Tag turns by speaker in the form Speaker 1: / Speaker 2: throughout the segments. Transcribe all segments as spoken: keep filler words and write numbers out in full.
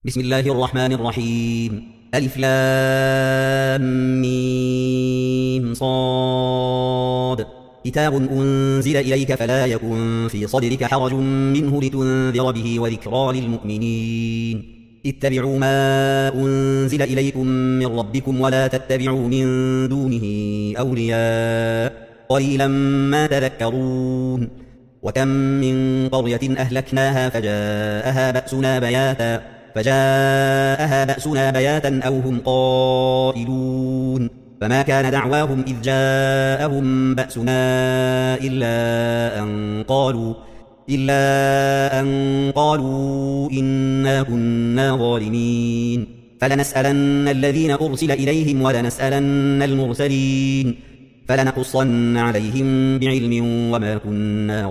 Speaker 1: بسم الله الرحمن الرحيم. ألف لام ميم صاد. كتاب أنزل إليك فلا يكن في صدرك حرج منه لتنذر به وذكرى للمؤمنين. اتبعوا ما أنزل إليكم من ربكم ولا تتبعوا من دونه أولياء قليلا ما تذكرون. وكم من قرية أهلكناها فجاءها بأسنا بياتا فجاءها بأسنا بياتا أو هم قائلون. فما كان دعواهم إذ جاءهم بأسنا إلا أن قالوا إلا أن قالوا إنا كنا ظالمين. فلنسألن الذين أرسل إليهم ولنسألن المرسلين فلنقصن عليهم بعلم وما كنا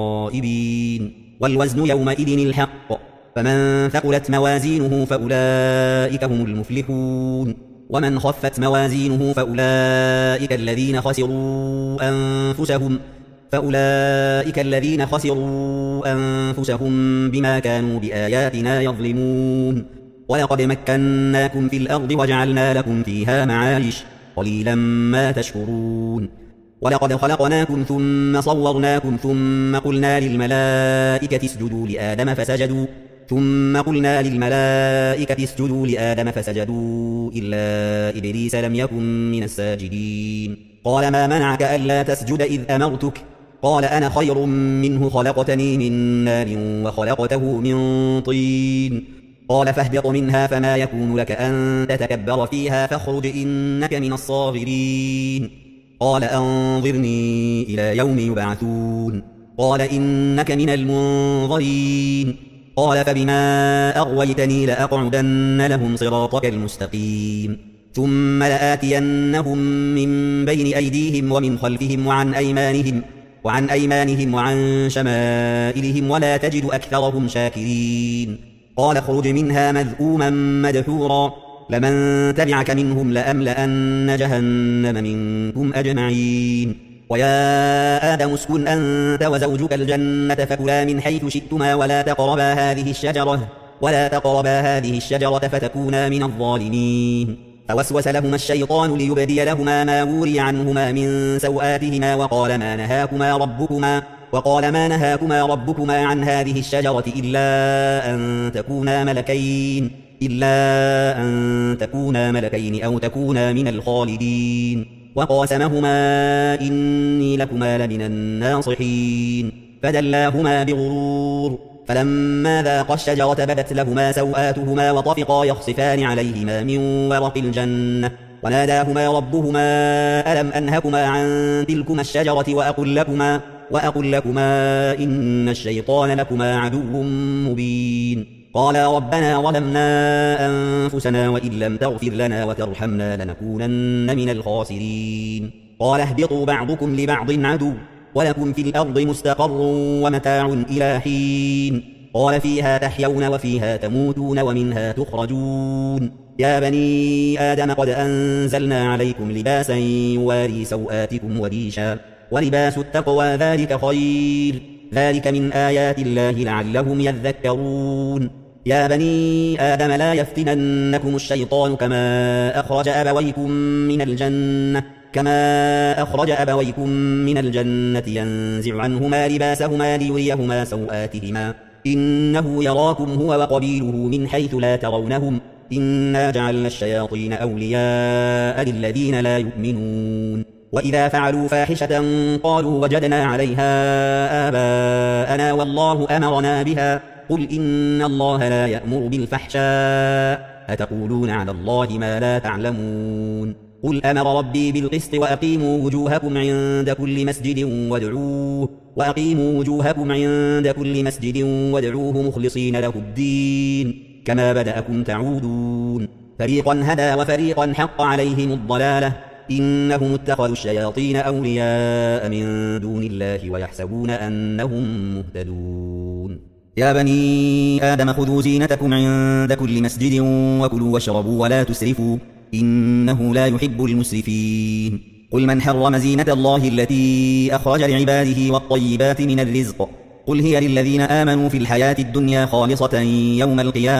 Speaker 1: غائبين. والوزن يومئذ الحق فمن ثقلت موازينه فأولئك هم المفلحون. ومن خفت موازينه فأولئك الذين خسروا أنفسهم فأولئك الذين خسروا أنفسهم بما كانوا بآياتنا يظلمون. ولقد مكناكم في الأرض وجعلنا لكم فيها معايش قليلا ما تشكرون. ولقد خلقناكم ثم صورناكم ثم قلنا للملائكة اسجدوا لآدم فسجدوا ثم قلنا للملائكة اسجدوا لآدم فسجدوا إلا إبليس لم يكن من الساجدين. قال ما منعك ألا تسجد إذ أمرتك؟ قال أنا خير منه خلقتني من نار وخلقته من طين. قال فاهبط منها فما يكون لك أن تتكبر فيها فاخرج إنك من الصاغرين. قال أنظرني إلى يوم يبعثون. قال إنك من المنظرين. قال فبما أغويتني لأقعدن لهم صراطك المستقيم ثم لآتينهم من بين أيديهم ومن خلفهم وعن أيمانهم وعن أيمانهم وعن شمائلهم ولا تجد أكثرهم شاكرين. قال اخرج منها مذءوما مدحورا لمن تبعك منهم لأملأن جهنم منكم أجمعين. ويا آدم اسكن أنت وزوجك الجنة فكلا من حيث شئتما ولا تقربا هذه الشجرة ولا تقربا هذه الشجرة فتكونا من الظالمين. فوسوس لهما الشيطان ليبدي لهما ما وري عنهما من سوآتهما وقال ما نهاكما ربكما وقال ما نهاكما ربكما عن هذه الشجرة إلا أن تكونا ملكين إلا أن تكونا ملكين أو تكونا من الخالدين. وقاسمهما إني لكما لمن الناصحين. فدلاهما بغرور فلما ذاقا الشجرة بدت لهما سوآتهما وطفقا يخصفان عليهما من ورق الجنة وناداهما ربهما ألم أنهكما عن تلكما الشجرة وأقل لكما, وأقل لكما إن الشيطان لكما عدو مبين. قالا ربنا ظلمنا أنفسنا وإن لم تغفر لنا وترحمنا لنكونن من الخاسرين. قال اهبطوا بعضكم لبعض عدو ولكم في الأرض مستقر ومتاع إلى حين. قال فيها تحيون وفيها تموتون ومنها تخرجون. يا بني آدم قد أنزلنا عليكم لباسا يواري سوآتكم وريشا ولباس التقوى ذلك خير ذلك من آيات الله لعلهم يذكرون. يا بني آدم لا يفتننكم الشيطان كما أخرج أبويكم من الجنة كما أخرج أبويكم من الجنة ينزع عنهما لباسهما ليريهما سوآتهما إنه يراكم هو وقبيله من حيث لا ترونهم إنا جعلنا الشياطين أولياء للذين لا يؤمنون. وإذا فعلوا فاحشة قالوا وجدنا عليها آباءنا والله أمرنا بها قل إن الله لا يأمر بالفحشاء أتقولون على الله ما لا تعلمون. قل أمر ربي بالقسط وأقيموا وجوهكم عند كل مسجد وادعوه وأقيموا وجوهكم عند كل مسجد وادعوه مخلصين له الدين كما بدأكم تعودون. فريقا هدى وفريقا حق عليهم الضلالة إنهم اتخذوا الشياطين أولياء من دون الله ويحسبون أنهم مهتدون. يا بني آدم خذوا زينتكم عند كل مسجد وكلوا واشربوا ولا تسرفوا إنه لا يحب المسرفين. قل من حرم زينة الله التي أخرج لعباده والطيبات من الرزق قل هي للذين آمنوا في الحياة الدنيا خالصة يوم القيامة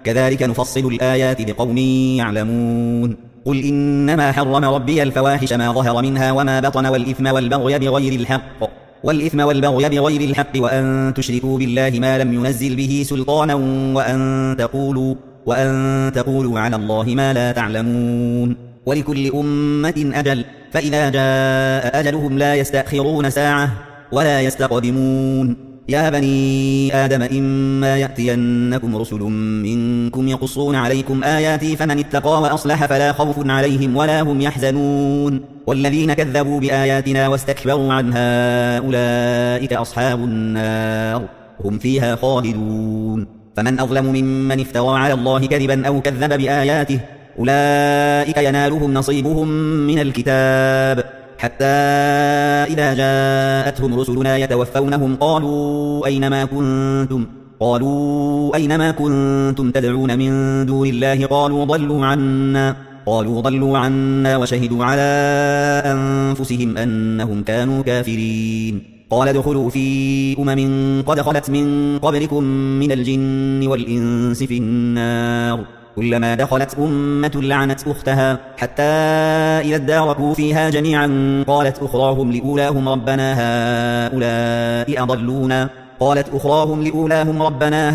Speaker 1: كذلك نفصل الآيات لقوم يعلمون قل إنما حرم ربي الفواحش ما ظهر منها وما بطن والإثم والبغي بغير الحق والإثم والبغي بغير الحق وأن تشركوا بالله ما لم ينزل به سلطانا وأن تقولوا وأن تقولوا على الله ما لا تعلمون ولكل أمة أجل فإذا جاء أجلهم لا يستأخرون ساعة ولا يستقدمون يا بني آدم إما يأتينكم رسل منكم يقصون عليكم آياتي فمن اتقى وأصلح فلا خوف عليهم ولا هم يحزنون والذين كذبوا بآياتنا واستكبروا عنها أولئك أصحاب النار هم فيها خالدون فمن أظلم ممن افترى على الله كذبا أو كذب بآياته أولئك ينالهم نصيبهم من الكتاب حتى إذا جاءتهم رسلنا يتوفونهم قالوا أينما كنتم قالوا أينما كنتم تدعون من دون الله قالوا ضلوا عنا قالوا ضلوا عنا وشهدوا على أنفسهم أنهم كانوا كافرين قال ادخلوا في أمم قد خلت من قبلكم من الجن والإنس في النار كلما دخلت أمة لعنت أختها حتى إذا اداركوا فيها جميعا قالت أخراهم لأولاهم ربنا هؤلاء أضلونا قالت أخراهم لأولاهم ربنا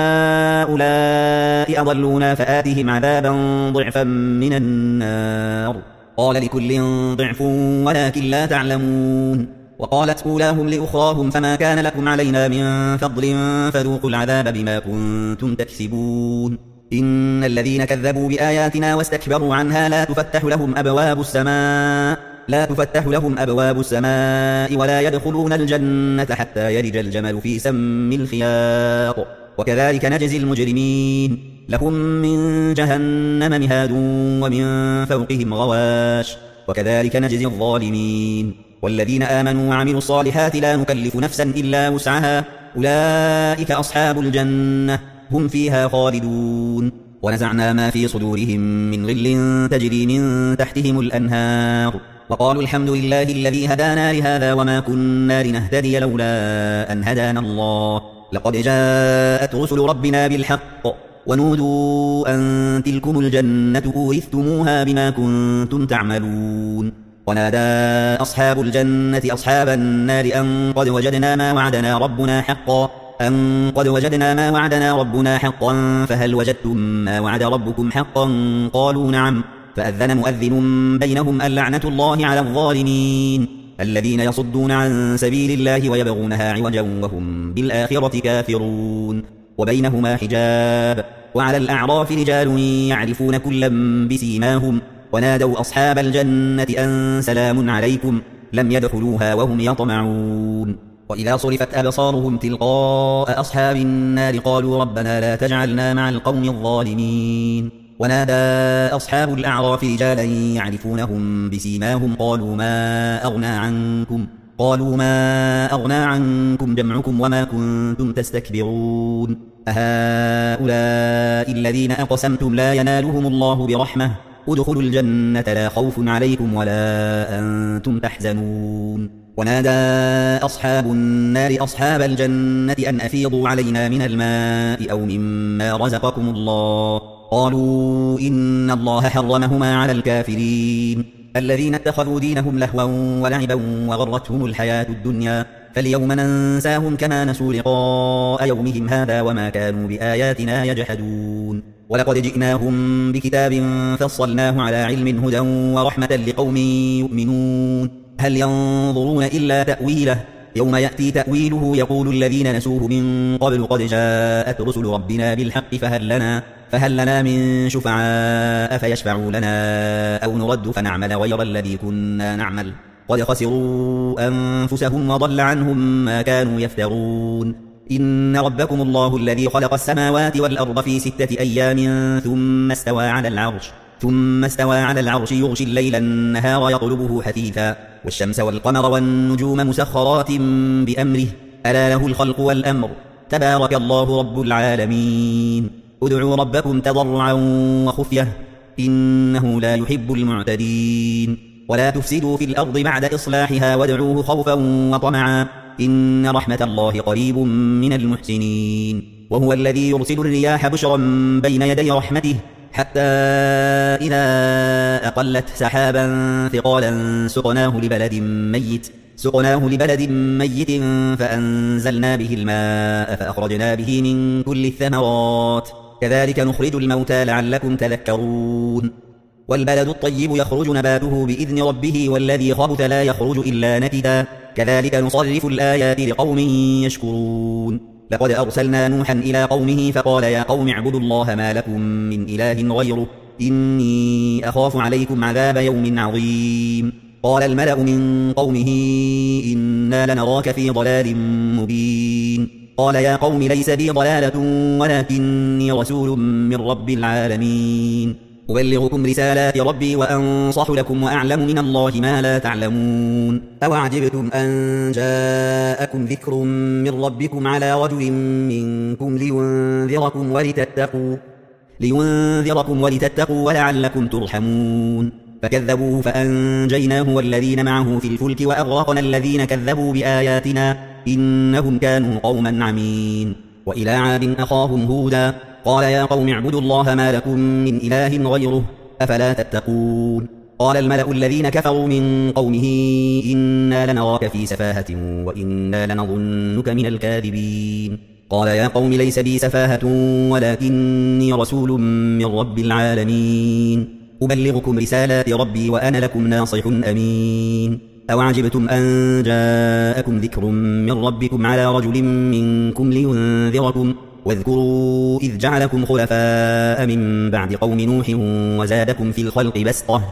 Speaker 1: هؤلاء أضلونا فآتهم عذابا ضعفا من النار قال لكل ضعف ولكن لا تعلمون وقالت أولاهم لأخراهم فما كان لكم علينا من فضل فذوقوا العذاب بما كنتم تكسبون إن الذين كذبوا بآياتنا واستكبروا عنها لا تفتح لهم أبواب السماء لا تفتح لهم أبواب السماء ولا يدخلون الجنة حتى يلج الجمل في سم الخياط وكذلك نجزي المجرمين لهم من جهنم مهاد ومن فوقهم غواش وكذلك نجزي الظالمين والذين آمنوا وعملوا الصالحات لا نكلف نفسا إلا وسعها أولئك أصحاب الجنة هم فيها خالدون ونزعنا ما في صدورهم من غل تجري من تحتهم الأنهار وقالوا الحمد لله الذي هدانا لهذا وما كنا لنهتدي لولا أن هدانا الله لقد جاءت رسل ربنا بالحق ونودوا أن تلكم الجنة أورثتموها بما كنتم تعملون ونادى أصحاب الجنة أصحاب النار أن قد وجدنا ما وعدنا ربنا حقا أن قد وجدنا ما وعدنا ربنا حقا فهل وجدتم ما وعد ربكم حقا قالوا نعم فأذن مؤذن بينهم اللعنة الله على الظالمين الذين يصدون عن سبيل الله ويبغونها عوجا وهم بالآخرة كافرون وبينهما حجاب وعلى الأعراف رجال يعرفون كلا بسيماهم ونادوا أصحاب الجنة أن سلام عليكم لم يدخلوها وهم يطمعون وإذا صرفت أبصارهم تلقاء أصحاب النار قالوا ربنا لا تجعلنا مع القوم الظالمين ونادى أصحاب الأعراف رجالا يعرفونهم بسيماهم قالوا ما أغنى عنكم قالوا ما أغنى عنكم جمعكم وما كنتم تستكبرون أهؤلاء الذين أقسمتم لا ينالهم الله برحمة ادخلوا الجنة لا خوف عليكم ولا أنتم تحزنون ونادى أصحاب النار أصحاب الجنة أن أفيضوا علينا من الماء أو مما رزقكم الله قالوا إن الله حرمهما على الكافرين الذين اتخذوا دينهم لهوا ولعبا وغرتهم الحياة الدنيا فاليوم ننساهم كما نسوا لقاء يومهم هذا وما كانوا بآياتنا يجحدون ولقد جئناهم بكتاب فصلناه على علم هدى ورحمة لقوم يؤمنون هل ينظرون إلا تأويله يوم يأتي تأويله يقول الذين نسوه من قبل قد جاءت رسل ربنا بالحق فهل لنا, فهل لنا من شفعاء فيشفعوا لنا أو نرد فنعمل غير الذي كنا نعمل قد خسروا أنفسهم وضل عنهم ما كانوا يفترون إن ربكم الله الذي خلق السماوات والأرض في ستة أيام ثم استوى على العرش ثم استوى على العرش يغشي الليل النهار يطلبه حثيثا والشمس والقمر والنجوم مسخرات بأمره ألا له الخلق والأمر تبارك الله رب العالمين ادعوا ربكم تضرعا وخفية إنه لا يحب المعتدين ولا تفسدوا في الأرض بعد إصلاحها وادعوه خوفا وطمعا إن رحمة الله قريب من المحسنين وهو الذي يرسل الرياح بشرا بين يدي رحمته حتى إذا أقلت سحابا ثقالا سقناه لبلد ميت سقناه لبلد ميت فأنزلنا به الماء فأخرجنا به من كل الثمرات كذلك نخرج الموتى لعلكم تذكرون والبلد الطيب يخرج نباته بإذن ربه والذي خبث لا يخرج إلا نكدا كذلك نصرف الآيات لقوم يشكرون لقد أرسلنا نوحا إلى قومه فقال يا قوم اعبدوا الله ما لكم من إله غيره إني أخاف عليكم عذاب يوم عظيم قال الملأ من قومه إنا لنراك في ضلال مبين قال يا قوم ليس بي ضلالة ولكني رسول من رب العالمين أبلغكم رسالات ربي وأنصح لكم وأعلم من الله ما لا تعلمون أوعجبتم أن جاءكم ذكر من ربكم على رجل منكم لينذركم ولتتقوا لينذركم ولتتقوا ولعلكم ترحمون فكذبوه فأنجيناه والذين معه في الفلك وأغرقنا الذين كذبوا بآياتنا إنهم كانوا قوما عمين وإلى عاد أخاهم هودا قال يا قوم اعبدوا الله ما لكم من إله غيره أفلا تتقون قال الملأ الذين كفروا من قومه إنا لنراك في سفاهة وإنا لنظنك من الكاذبين قال يا قوم ليس بي سفاهة ولكني رسول من رب العالمين أبلغكم رسالات ربي وأنا لكم ناصح أمين أوعجبتم أن جاءكم ذكر من ربكم على رجل منكم لينذركم واذكروا إذ جعلكم خلفاء من بعد قوم نوح وزادكم في الخلق بسطة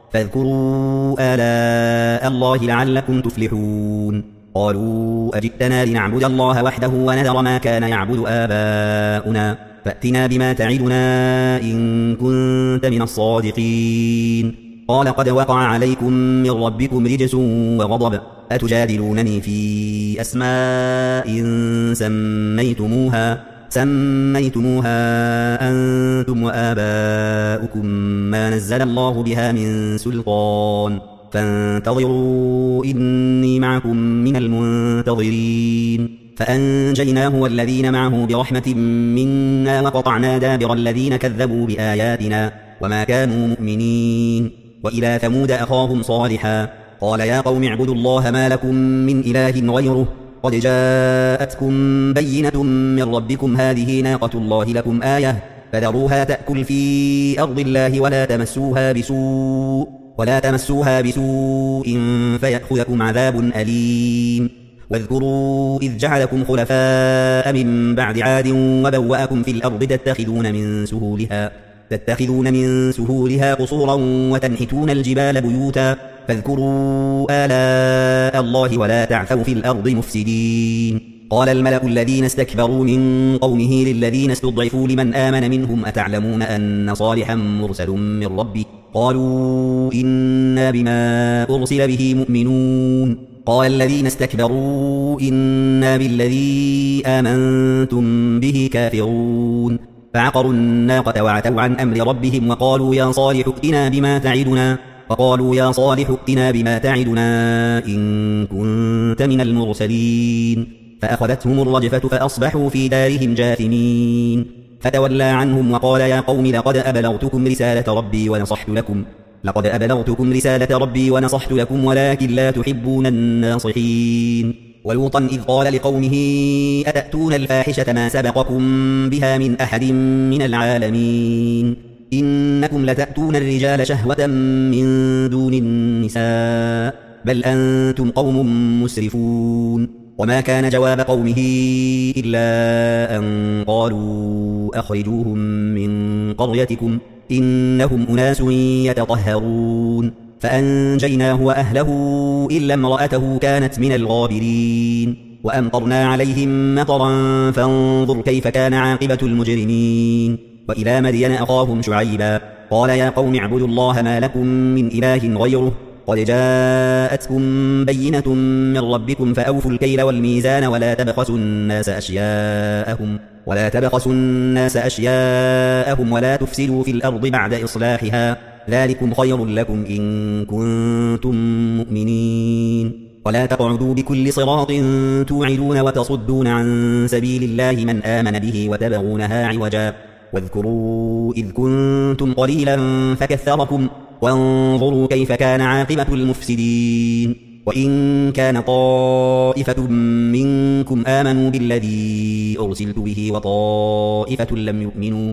Speaker 1: فاذكروا آلاء الله لعلكم تفلحون قالوا أجئتنا لنعبد الله وحده ونذر ما كان يعبد آباؤنا فأتنا بما تعدنا إن كنت من الصادقين قال قد وقع عليكم من ربكم رجس وغضب أتجادلونني في أسماء سميتموها سميتموها أنتم وآباؤكم ما نزل الله بها من سلطان فانتظروا إني معكم من المنتظرين فأنجيناه والذين معه برحمة منا وقطعنا دابر الذين كذبوا بآياتنا وما كانوا مؤمنين وإلى ثمود أخاهم صالحا قال يا قوم اعبدوا الله ما لكم من إله غيره قد جاءتكم بينة من ربكم هذه ناقة الله لكم آية فذروها تأكل في أرض الله ولا تمسوها بسوء ولا تمسوها بسوء فيأخذكم عذاب أليم واذكروا إذ جعلكم خلفاء من بعد عاد وبوأكم في الأرض تتخذون من سهولها تتخذون من سهولها قصورا وتنحتون الجبال بيوتا فاذكروا آلاء الله ولا تعثوا في الأرض مفسدين قال الملأ الذين استكبروا من قومه للذين استضعفوا لمن آمن منهم أتعلمون أن صالحا مرسل من ربه قالوا إنا بما أرسل به مؤمنون قال الذين استكبروا إنا بالذي آمنتم به كافرون فعقروا الناقة وعتوا عن أمر ربهم وقالوا يا صالح ائتنا بما تعدنا وقالوا يا صالح ائتنا بما تعدنا إن كنت من المرسلين فأخذتهم الرجفة فأصبحوا في دارهم جاثمين فتولى عنهم وقال يا قوم لقد أبلغتكم رسالة ربي ونصحت لكم لقد أبلغتكم رسالة ربي ونصحت لكم ولكن لا تحبون الناصحين ولوطا إذ قال لقومه أتأتون الفاحشة ما سبقكم بها من أحد من العالمين إنكم لتأتون الرجال شهوة من دون النساء بل أنتم قوم مسرفون وما كان جواب قومه إلا أن قالوا أخرجوهم من قريتكم إنهم أناس يتطهرون فأنجيناه وأهله إلا امرأته كانت من الغابرين وأمطرنا عليهم مطرا فانظر كيف كان عاقبة المجرمين وإلى مدين أخاهم شعيبا قال يا قوم اعبدوا الله ما لكم من إله غيره قد جاءتكم بينة من ربكم فأوفوا الكيل والميزان ولا تبخسوا الناس أشياءهم ولا تبخسوا الناس أشياءهم ولا تفسدوا في الأرض بعد إصلاحها ذلكم خير لكم إن كنتم مؤمنين ولا تقعدوا بكل صراط توعدون وتصدون عن سبيل الله من آمن به وتبغونها عوجا واذكروا إذ كنتم قليلا فكثركم وانظروا كيف كان عاقبة المفسدين وإن كان طائفة منكم آمنوا بالذي أرسلت به وطائفة لم يؤمنوا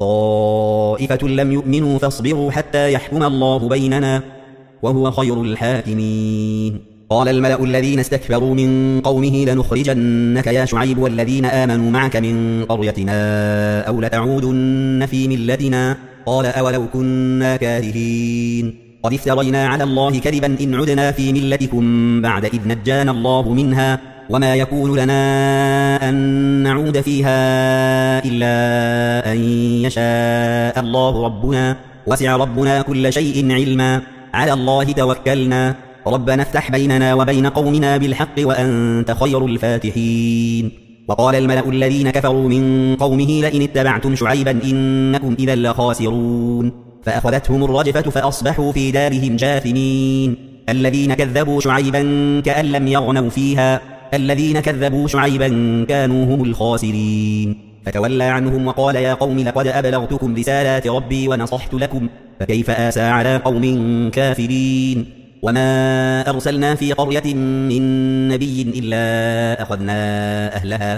Speaker 1: وطائفة لم يؤمنوا فاصبروا حتى يحكم الله بيننا وهو خير الحاكمين قال الملأ الذين استكبروا من قومه لنخرجنك يا شعيب والذين آمنوا معك من قريتنا أو لتعودن في ملتنا قال أولو كنا كارهين قد افترينا على الله كذبا إن عدنا في ملتكم بعد إذ نجانا الله منها وما يكون لنا أن نعود فيها إلا أن يشاء الله ربنا وسع ربنا كل شيء علما على الله توكلنا ربنا افتح بيننا وبين قومنا بالحق وأنت خير الفاتحين وقال الملأ الذين كفروا من قومه لئن اتبعتم شعيبا إنكم إذا لخاسرون فأخذتهم الرجفة فأصبحوا في دارهم جاثمين الذين كذبوا شعيبا كأن لم يغنوا فيها الذين كذبوا شعيبا كانوا هم الخاسرين فتولى عنهم وقال يا قوم لقد أبلغتكم رسالات ربي ونصحت لكم فكيف آسى على قوم كافرين وما أرسلنا في قرية من نبي إلا أخذنا أهلها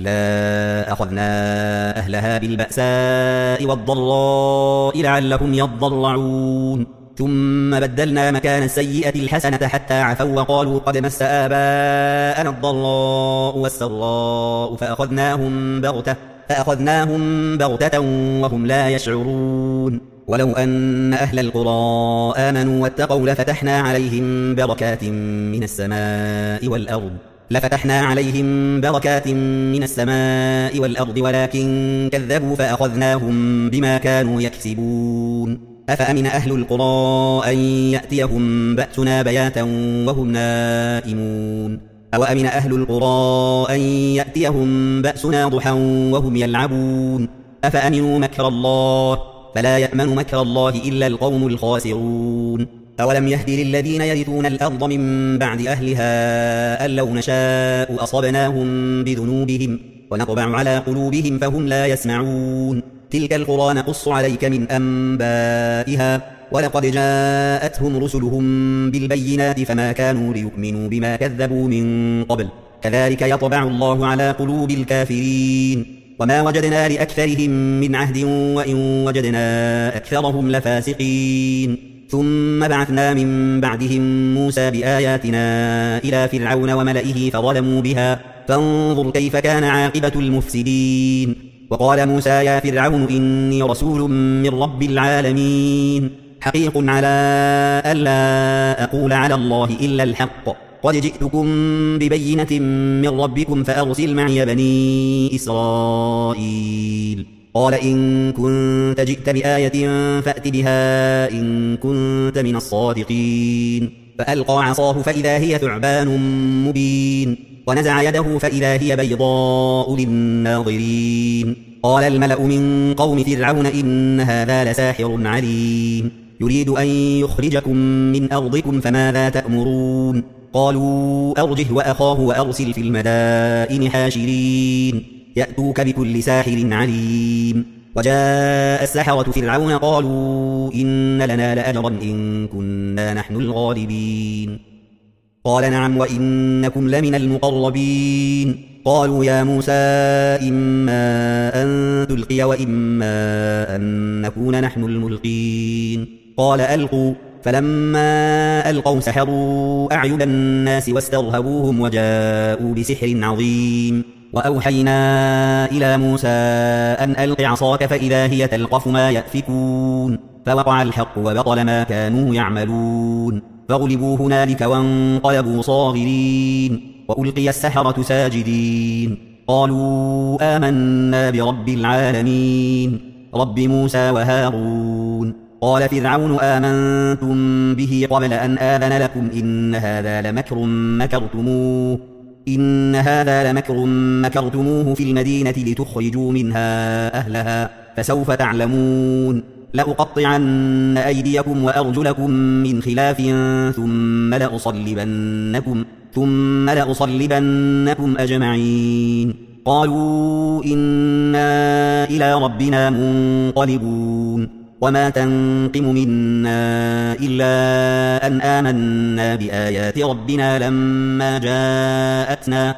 Speaker 1: إلا أخذنا أهلها بالبأساء والضراء لعلهم يضرعون ثم بدلنا مكان السيئة الحسنة حتى عفوا وقالوا قد مس آباءنا الضراء والسراء فأخذناهم بغتة فأخذناهم بغتة وهم لا يشعرون ولو أن أهل القرى آمنوا واتقوا لفتحنا عليهم بركات من السماء والأرض لفتحنا عليهم بركات من السماء والأرض ولكن كذبوا فأخذناهم بما كانوا يكسبون أفأمن أهل القرى أن يأتيهم بأسنا بياتا وهم نائمون أو أمن أهل القرى أن يأتيهم بأسنا ضحى وهم يلعبون أفأمنوا مكر الله فلا يأمن مكر الله إلا القوم الخاسرون أولم يهد للذين يرثون الأرض من بعد أهلها أن لو نشاء أصبناهم بذنوبهم ونطبع على قلوبهم فهم لا يسمعون تلك القرى نقص عليك من أنبائها ولقد جاءتهم رسلهم بالبينات فما كانوا ليؤمنوا بما كذبوا من قبل كذلك يطبع الله على قلوب الكافرين وما وجدنا لأكثرهم من عهد وإن وجدنا أكثرهم لفاسقين ثم بعثنا من بعدهم موسى بآياتنا إلى فرعون وملئه فظلموا بها فانظر كيف كان عاقبة المفسدين وقال موسى يا فرعون إني رسول من رب العالمين حقيق على ألا أقول على الله إلا الحق قد جئتكم ببينة من ربكم فأرسل معي بني إسرائيل قال إن كنت جئت بآية فأت بها إن كنت من الصادقين فألقى عصاه فإذا هي ثعبان مبين ونزع يده فإذا هي بيضاء للناظرين قال الملأ من قوم فرعون إن هذا لساحر عليم يريد أن يخرجكم من أرضكم فماذا تأمرون قالوا أرجه وأخاه وأرسل في المدائن حاشرين يأتوك بكل ساحر عليم وجاء السحرة فرعون قالوا إن لنا لأجرا إن كنا نحن الغالبين قال نعم وإنكم لمن المقربين قالوا يا موسى إما أن تلقي وإما أن نكون نحن الملقين قال ألقوا فلما ألقوا سحروا أعين الناس واسترهبوهم وجاءوا بسحر عظيم وأوحينا إلى موسى أن ألق عصاك فإذا هي تلقف ما يأفكون فوقع الحق وبطل ما كانوا يعملون فغلبوا هنالك وانقلبوا صاغرين وألقي السحرة ساجدين قالوا آمنا برب العالمين رب موسى وهارون قال فرعون آمنتم به قبل أن آذن لكم إن هذا لمكر مكرتموه إن هذا لمكر مكرتموه في المدينة لتخرجوا منها أهلها فسوف تعلمون لأقطعن أيديكم وأرجلكم من خلاف ثم لأصلبنكم, ثم لأصلبنكم أجمعين. قالوا إنا إلى ربنا منقلبون. وما تنقم منا إلا أن آمنا بآيات ربنا لما جاءتنا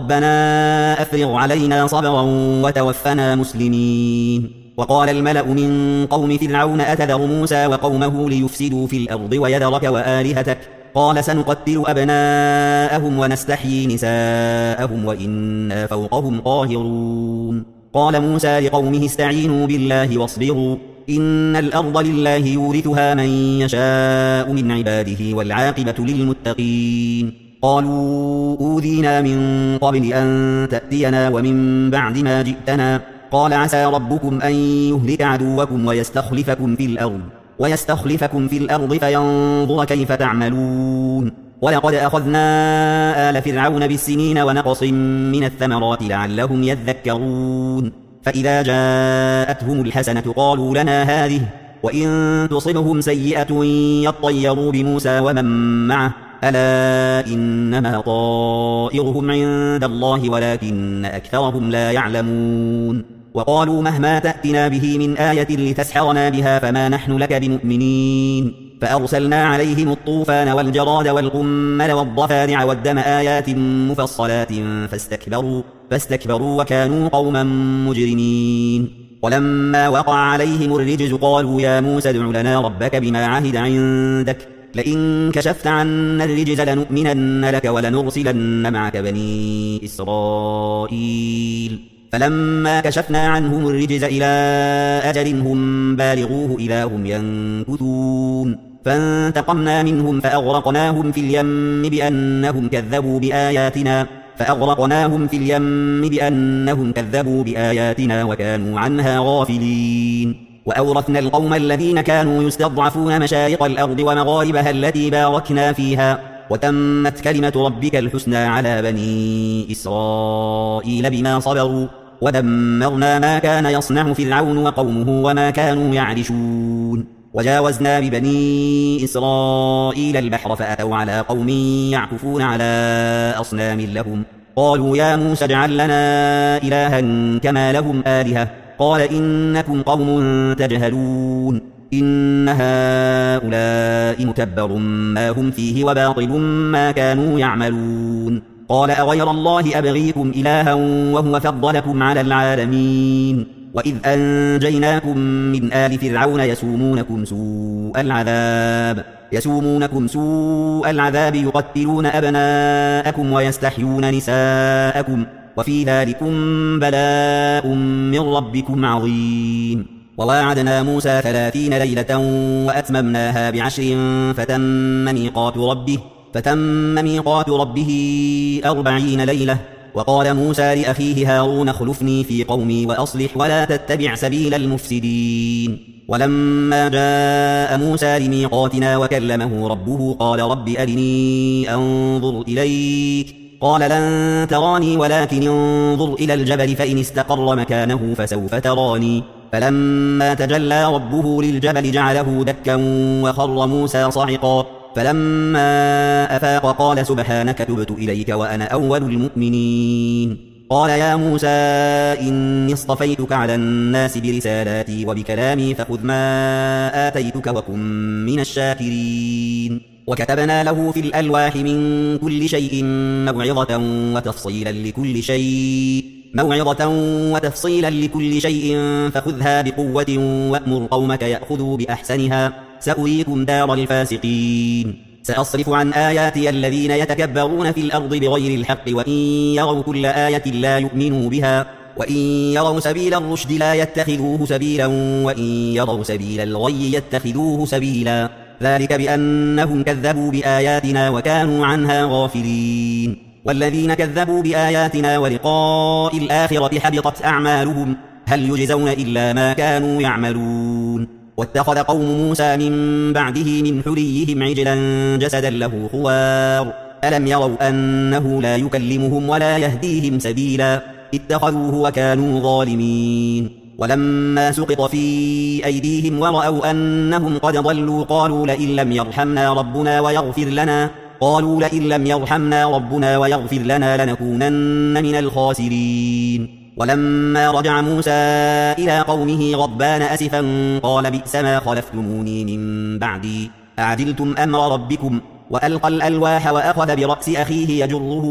Speaker 1: ربنا أفرغ علينا صبرا وتوفنا مسلمين. وقال الملأ من قوم فرعون أتذر موسى وقومه ليفسدوا في الأرض ويذرك وآلهتك قال سنقتل أبناءهم ونستحيي نساءهم وإنا فوقهم قاهرون. قال موسى لقومه استعينوا بالله واصبروا إن الأرض لله يورثها من يشاء من عباده والعاقبة للمتقين. قالوا أوذينا من قبل أن تأتينا ومن بعد ما جئتنا قال عسى ربكم أن يهلك عدوكم ويستخلفكم في الأرض ويستخلفكم في الأرض فينظر كيف تعملون. ولقد أخذنا آل فرعون بالسنين ونقص من الثمرات لعلهم يذكرون. فإذا جاءتهم الحسنة قالوا لنا هذه وإن تصبهم سيئة يطيروا بموسى ومن معه ألا إنما طائرهم عند الله ولكن أكثرهم لا يعلمون. وقالوا مهما تأتنا به من آية لتسحرنا بها فما نحن لك بمؤمنين. فأرسلنا عليهم الطوفان والجراد والقمل والضفادع والدم آيات مفصلات فاستكبروا, فاستكبروا وكانوا قوما مجرمين. ولما وقع عليهم الرجز قالوا يا موسى ادع لنا ربك بما عهد عندك لئن كشفت عنا الرجز لنؤمنن لك ولنرسلن معك بني إسرائيل. فلما كشفنا عنهم الرجز إلى أجل هم بالغوه إذا هم ينكثون فانتقمنا منهم فأغرقناهم في اليم بأنهم كذبوا بآياتنا فأغرقناهم في اليم بأنهم كذبوا بآياتنا وكانوا عنها غافلين. وأورثنا القوم الذين كانوا يستضعفون مشارق الأرض ومغاربها التي باركنا فيها وتمت كلمة ربك الحسنى على بني إسرائيل بما صبروا ودمرنا ما كان يصنع فرعون وقومه وما كانوا يعرشون. وجاوزنا ببني إسرائيل البحر فأتوا على قوم يعكفون على أصنام لهم قالوا يا موسى اجعل لنا إلها كما لهم آلهة قال إنكم قوم تجهلون إن هؤلاء متبر ما هم فيه وباطل ما كانوا يعملون. قال أغير الله أبغيكم إلها وهو فضلكم على العالمين. وإذ أنجيناكم من آل فرعون يسومونكم سوء العذاب يسومونكم سوء العذاب يقتلون أبناءكم ويستحيون نساءكم وفي ذلكم بلاء من ربكم عظيم. وواعدنا موسى ثلاثين ليلة وأتممناها بعشر فتم ميقات ربه فتم ميقات ربه أربعين ليلة. وقال موسى لأخيه هارون اخلفني في قومي وأصلح ولا تتبع سبيل المفسدين. ولما جاء موسى لميقاتنا وكلمه ربه قال رب أرني أنظر إليك قال لن تراني ولكن انظر إلى الجبل فإن استقر مكانه فسوف تراني. فلما تجلى ربه للجبل جعله دكا وخر موسى صعقا فلما أفاق قال سبحانك تبت إليك وأنا أول المؤمنين. قال يا موسى إني اصطفيتك على الناس برسالاتي وبكلامي فخذ ما آتيتك وكن من الشاكرين. وكتبنا له في الألواح من كل شيء موعظة وتفصيلا لكل شيء موعظة وتفصيلا لكل شيء فخذها بقوة وأمر قومك يأخذوا بأحسنها سأريكم دار الفاسقين. سأصرف عن آياتي الذين يتكبرون في الأرض بغير الحق وإن يروا كل آية لا يؤمنوا بها وإن يروا سبيل الرشد لا يتخذوه سبيلا وإن يروا سبيل الغي يتخذوه سبيلا ذلك بأنهم كذبوا بآياتنا وكانوا عنها غافلين. والذين كذبوا بآياتنا ولقاء الآخرة حبطت أعمالهم هل يجزون إلا ما كانوا يعملون. واتخذ قوم موسى من بعده من حليهم عجلا جسدا له خوار ألم يروا أنه لا يكلمهم ولا يهديهم سبيلا اتخذوه وكانوا ظالمين. ولما سقط في أيديهم ورأوا أنهم قد ضلوا قالوا لئن لم يرحمنا ربنا ويغفر لنا قالوا لئن لم يرحمنا ربنا ويغفر لنا لنكونن من الخاسرين. ولما رجع موسى إلى قومه غضبان أسفا قال بئس ما خلفتموني من بعدي أعجلتم أمر ربكم وألقى الألواح وأخذ برأس أخيه يجره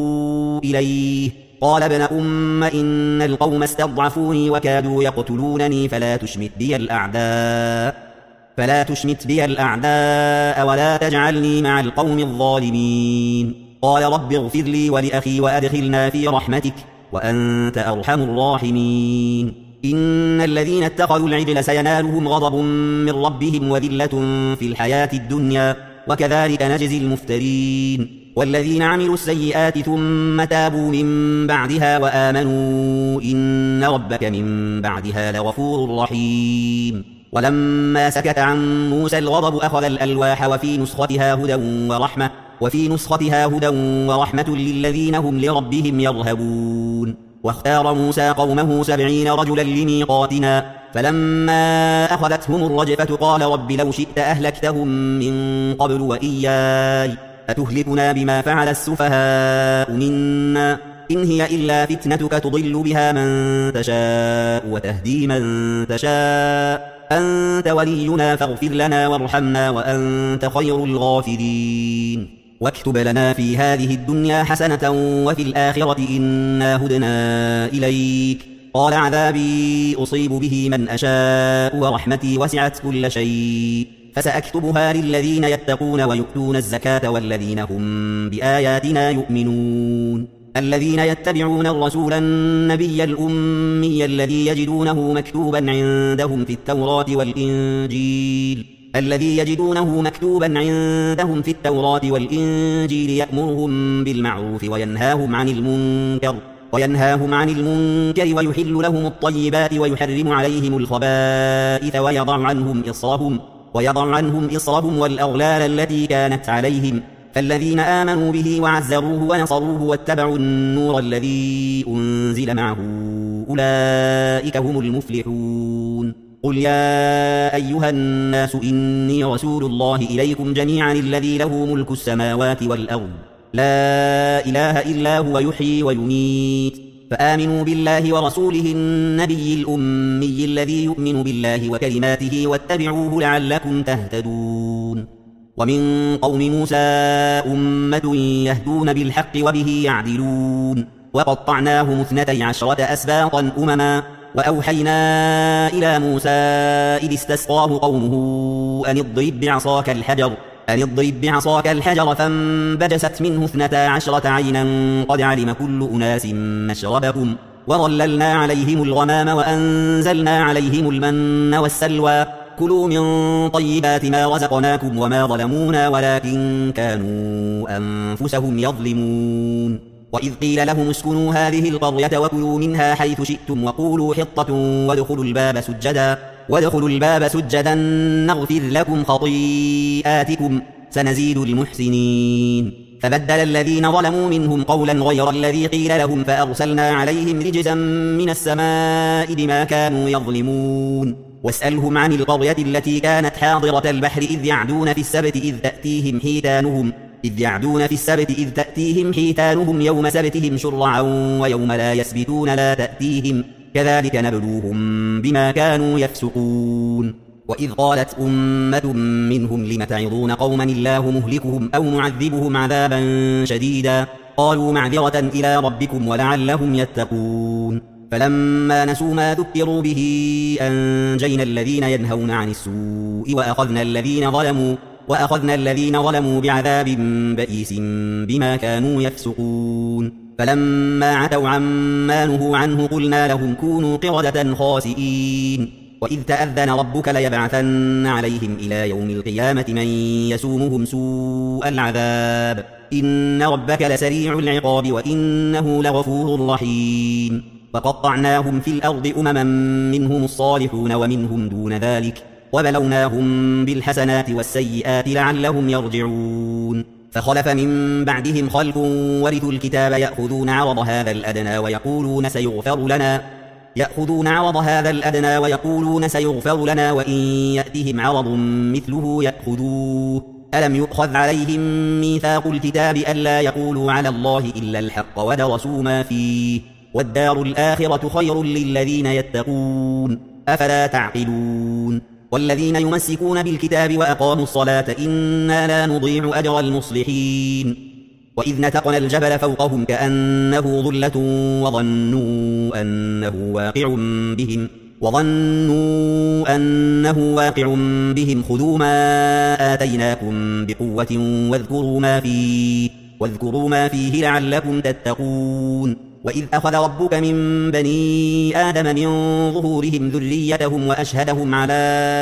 Speaker 1: إليه قال ابن أم إن القوم استضعفوني وكادوا يقتلونني فلا تشمت بي الأعداء فلا تشمت بي الأعداء ولا تجعلني مع القوم الظالمين. قال رب اغفر لي ولأخي وأدخلنا في رحمتك وأنت أرحم الراحمين. إن الذين اتخذوا العجل سينالهم غضب من ربهم وذلة في الحياة الدنيا وكذلك نجزي المفترين. والذين عملوا السيئات ثم تابوا من بعدها وآمنوا إن ربك من بعدها لغفور رحيم. ولما سكت عن موسى الغضب أخذ الألواح وفي نسختها هدى ورحمة وفي نسختها هدى ورحمة للذين هم لربهم يرهبون. واختار موسى قومه سبعين رجلا لميقاتنا فلما أخذتهم الرجفة قال رب لو شئت أهلكتهم من قبل وإياي أتهلكنا بما فعل السفهاء منا إن هي إلا فتنتك تضل بها من تشاء وتهدي من تشاء أنت ولينا فاغفر لنا وارحمنا وأنت خير الغافرين. واكتب لنا في هذه الدنيا حسنة وفي الآخرة إنا هدنا إليك قال عذابي أصيب به من أشاء ورحمتي وسعت كل شيء فسأكتبها للذين يتقون ويؤتون الزكاة والذين هم بآياتنا يؤمنون. الذين يتبعون الرسول النبي الأمي الذي يجدونه مكتوبا عندهم في التوراة والإنجيل الذي يجدونه مكتوبا عندهم في التوراة والإنجيل يأمرهم بالمعروف وينهاهم عن المنكر وينهاهم عن المنكر ويحل لهم الطيبات ويحرم عليهم الخبائث ويضع عنهم إصرهم ويضع عنهم إصرهم والأغلال التي كانت عليهم فالذين آمنوا به وعزروه ونصروه واتبعوا النور الذي أنزل معه أولئك هم المفلحون. قل يا أيها الناس إني رسول الله إليكم جميعا الذي له ملك السماوات والأرض لا إله إلا هو يحيي ويميت فآمنوا بالله ورسوله النبي الأمي الذي يؤمن بالله وكلماته واتبعوه لعلكم تهتدون. ومن قوم موسى أمة يهدون بالحق وبه يعدلون وقطعناهم اثنتي عشرة أسباطا أمما وأوحينا إلى موسى إذ استسقاه قومه أن اضرب بعصاك الحجر أن اضرب بعصاك الحجر فانبجست منه اثنتا عشرة عينا قد علم كل أناس مشربهم وظللنا عليهم الغمام وأنزلنا عليهم المن والسلوى كلوا من طيبات ما رزقناكم وما ظلمونا ولكن كانوا أنفسهم يظلمون. وإذ قيل لهم اسكنوا هذه القرية وكلوا منها حيث شئتم وقولوا حطة وادخلوا الباب سجدا وادخلوا الباب سجدا نغفر لكم خطيئاتكم سنزيد المحسنين. فبدل الذين ظلموا منهم قولا غير الذي قيل لهم فأرسلنا عليهم رجزا من السماء بما كانوا يظلمون. واسألهم عن القرية التي كانت حاضرة البحر إذ يعدون في السبت إذ تأتيهم حيتانهم إذ يعدون في السبت إذ تأتيهم حيتانهم يوم سبتهم شرعا ويوم لا يسبتون لا تأتيهم كذلك نبلوهم بما كانوا يفسقون. وإذ قالت أمة منهم لم تعظون قوما الله مهلكهم أو معذبهم عذابا شديدا قالوا معذرة إلى ربكم ولعلهم يتقون. فلما نسوا ما ذكروا به أنجينا الذين ينهون عن السوء وأخذنا الذين ظلموا وأخذنا الذين ظلموا بعذاب بئيس بما كانوا يفسقون. فلما عتوا عما نهوا عنه قلنا لهم كونوا قردة خاسئين. وإذ تأذن ربك ليبعثن عليهم إلى يوم القيامة من يسومهم سوء العذاب إن ربك لسريع العقاب وإنه لغفور رحيم. وقطعناهم في الأرض أمما منهم الصالحون ومنهم دون ذلك وبلوناهم بالحسنات والسيئات لعلهم يرجعون. فخلف من بعدهم خلف ورثوا الكتاب يأخذون عرض هذا الأدنى ويقولون سيغفر لنا يأخذون عرض هذا الأدنى ويقولون سيغفر لنا وإن يأتهم عرض مثله يأخذوه ألم يؤخذ عليهم ميثاق الكتاب ألا يقولوا على الله إلا الحق ودرسوا ما فيه والدار الآخرة خير للذين يتقون أفلا تعقلون والذين يمسكون بالكتاب وأقاموا الصلاة إنا لا نضيع أجر المصلحين وإذ نتقنا الجبل فوقهم كأنه ظلة وظنوا أنه واقع بهم وظنوا أنه واقع بهم خذوا ما آتيناكم بقوة واذكروا ما فيه واذكروا ما فيه لعلكم تتقون وإذ أخذ ربك من بني آدم من ظهورهم ذريتهم وأشهدهم على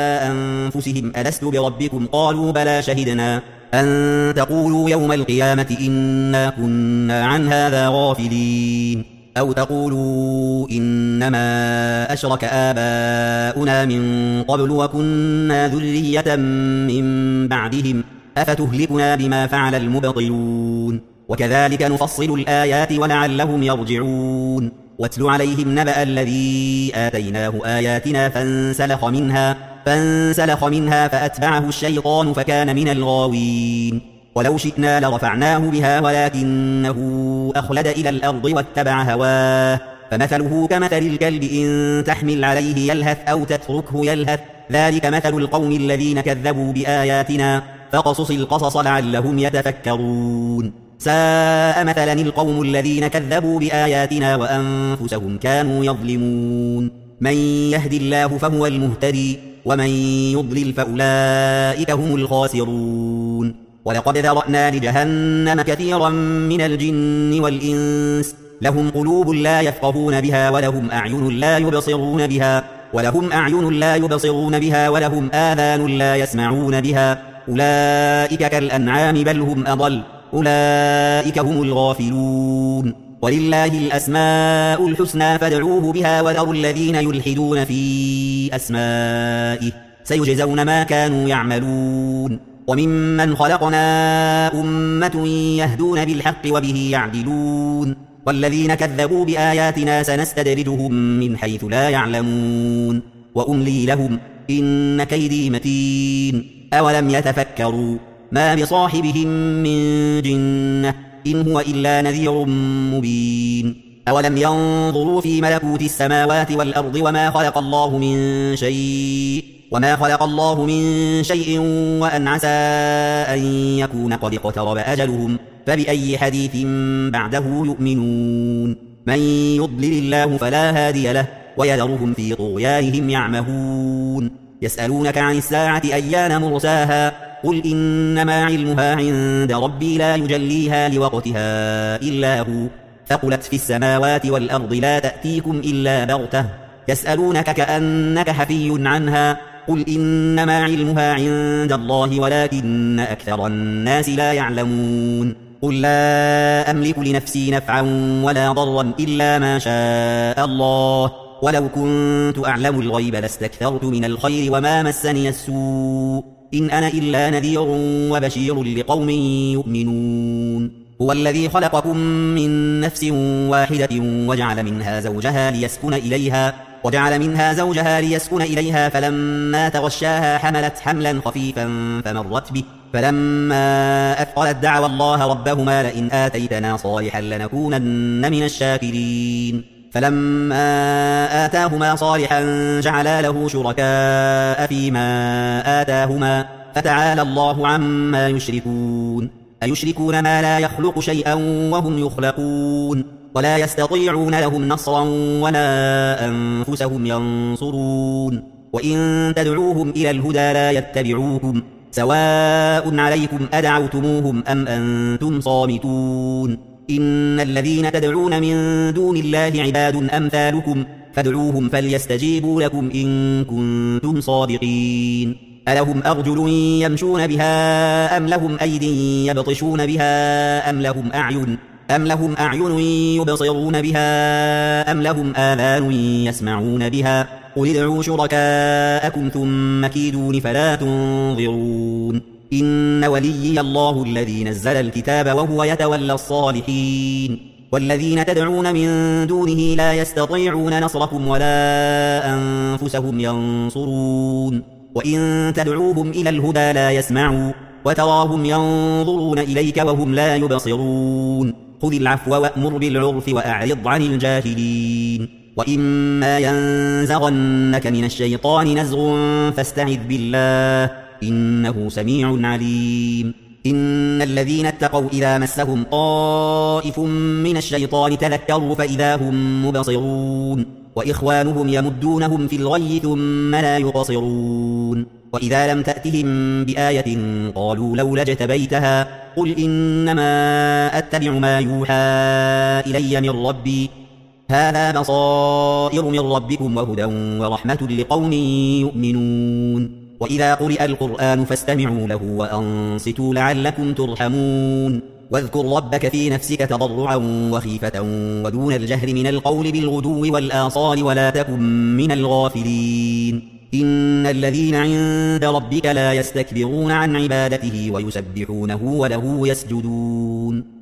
Speaker 1: أنفسهم ألست بربكم قالوا بلى شهدنا أن تقولوا يوم القيامة إنا كنا عن هذا غافلين أو تقولوا إنما أشرك آباؤنا من قبل وكنا ذرية من بعدهم أفتهلكنا بما فعل المبطلون وكذلك نفصل الآيات ولعلهم يرجعون واتل عليهم نبأ الذي آتيناه آياتنا فانسلخ منها فانسلخ منها فأتبعه الشيطان فكان من الغاوين ولو شئنا لرفعناه بها ولكنه أخلد إلى الأرض واتبع هواه فمثله كمثل الكلب إن تحمل عليه يلهث أو تتركه يلهث ذلك مثل القوم الذين كذبوا بآياتنا فقصص القصص لعلهم يتفكرون ساء مثلا القوم الذين كذبوا بآياتنا وأنفسهم كانوا يظلمون من يهد الله فهو المهتدي ومن يضلل فأولئك هم الخاسرون ولقد ذرأنا لجهنم كثيرا من الجن والإنس لهم قلوب لا يفقهون بها ولهم أعين لا يبصرون بها ولهم أعين لا يبصرون بها ولهم آذان لا يسمعون بها أولئك كالأنعام بل هم أضل أولئك هم الغافلون ولله الأسماء الحسنى فادعوه بها وذروا الذين يلحدون في أسمائه سيجزون ما كانوا يعملون وممن خلقنا أمة يهدون بالحق وبه يعدلون والذين كذبوا بآياتنا سنستدرجهم من حيث لا يعلمون وأملي لهم إن كيدي متين أولم يتفكروا ما بصاحبهم من جنة إن هو إلا نذير مبين أولم ينظروا في ملكوت السماوات والأرض وما خلق الله من شيء وما خلق الله من شيء وأن عسى أن يكون قد اقترب أجلهم فبأي حديث بعده يؤمنون من يضلل الله فلا هادي له ويذرهم في طغيانهم يعمهون يسألونك عن الساعة أيان مرساها قل إنما علمها عند ربي لا يجليها لوقتها إلا هو ثقلت في السماوات والأرض لا تأتيكم إلا بغتة يسألونك كأنك حفي عنها قل إنما علمها عند الله ولكن أكثر الناس لا يعلمون قل لا أملك لنفسي نفعا ولا ضرا إلا ما شاء الله ولو كنت أعلم الغيب لاستكثرت من الخير وما مسني السوء إن أنا إلا نذير وبشير لقوم يؤمنون هو الذي خلقكم من نفس واحدة وجعل منها زوجها ليسكن إليها وجعل منها زوجها ليسكن إليها فلما تغشاها حملت حملا خفيفا فمرت به فلما أثقلت دعوا الله ربهما لئن آتيتنا صالحا لنكونن من الشاكرين فلما آتاهما صالحا جعلا له شركاء فيما آتاهما فتعالى الله عما يشركون أيشركون ما لا يخلق شيئا وهم يخلقون ولا يستطيعون لهم نصرا ولا أنفسهم ينصرون وإن تدعوهم إلى الهدى لا يتبعوكم سواء عليكم أدعوتموهم أم أنتم صامتون إن الذين تدعون من دون الله عباد أمثالكم فادعوهم فليستجيبوا لكم إن كنتم صادقين ألهم أرجل يمشون بها أم لهم أيد يبطشون بها أم لهم أعين أم لهم أعين يبصرون بها أم لهم آذان يسمعون بها قل ادعوا شركاءكم ثم كيدون فلا تنظرون إن وليي الله الذي نزل الكتاب وهو يتولى الصالحين والذين تدعون من دونه لا يستطيعون نصركم ولا أنفسهم ينصرون وإن تدعوهم إلى الهدى لا يسمعوا وتراهم ينظرون إليك وهم لا يبصرون خذ العفو وأمر بالعرف وأعرض عن الجاهلين وإما ينزغنك من الشيطان نزغ فاستعذ بالله إنه سميع عليم إن الذين اتقوا إذا مسهم طائف من الشيطان تذكروا فإذا هم مبصرون وإخوانهم يمدونهم في الغي ثم لا يقصرون وإذا لم تأتهم بآية قالوا لولا اجتبيتها قل إنما أتبع ما يوحى إلي من ربي هذا بصائر من ربكم وهدى ورحمة لقوم يؤمنون وإذا قرئ القرآن فاستمعوا له وأنصتوا لعلكم ترحمون واذكر ربك في نفسك تضرعا وخيفة ودون الجهر من القول بالغدو والآصال ولا تكن من الغافلين إن الذين عند ربك لا يستكبرون عن عبادته ويسبحونه وله يسجدون